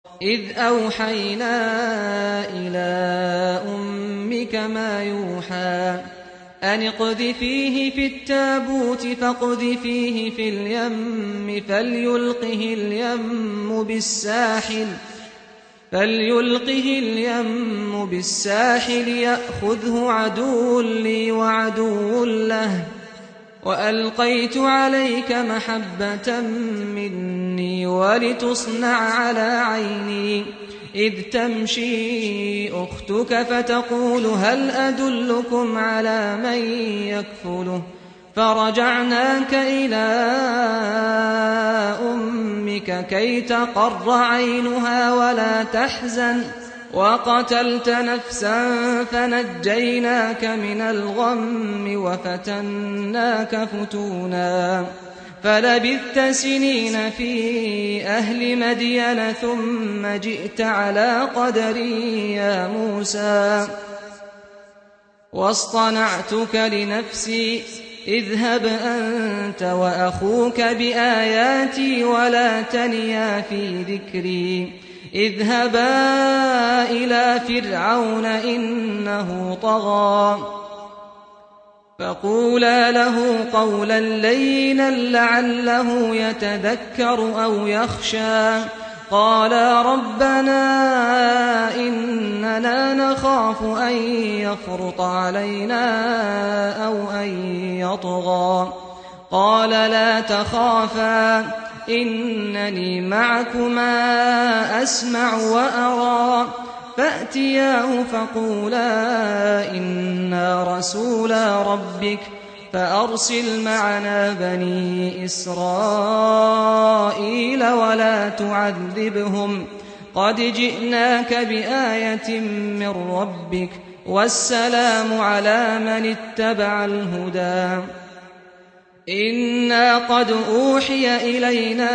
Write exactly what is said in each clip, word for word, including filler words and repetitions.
إذ أوحينا إلى أمك ما يوحى أن اقذفيه في التابوت فاقذفيه في اليم فليلقه اليم بالساحل فليلقه اليم بالساحل يأخذه عدو لي وعدو له وألقيت عليك محبة مني ولتصنع على عيني إذ تمشي أختك فتقول هل أدلكم على من يكفله فرجعناك إلى أمك كي تقر عينها ولا تحزن وقتلت نفسا فنجيناك من الغم وفتناك فتونا فلبثت سنين في أهل مدين ثم جئت على قدري يا موسى واصطنعتك لنفسي اذهب أنت وأخوك بآياتي ولا تنيا في ذكري اذهبا إلى فرعون إنه طغى فقولا له قولا لينا لعله يتذكر أو يخشى قالا ربنا إننا نخاف أن يفرط علينا أو أن يطغى قال لا تخافا إنني معكما أسمع وأرى فأتياه فقولا إنا رسولا ربك فأرسل معنا بني إسرائيل ولا تعذبهم قد جئناك بآية من ربك والسلام على من اتبع الهدى إنا قد أوحي إلينا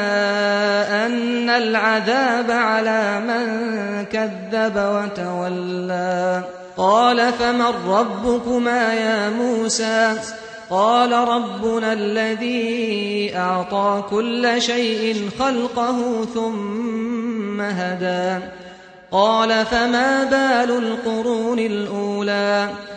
أن العذاب على من كذب وتولى قال فمن ربكما يا موسى قال ربنا الذي أعطى كل شيء خلقه ثم هدى قال فما بال القرون الأولى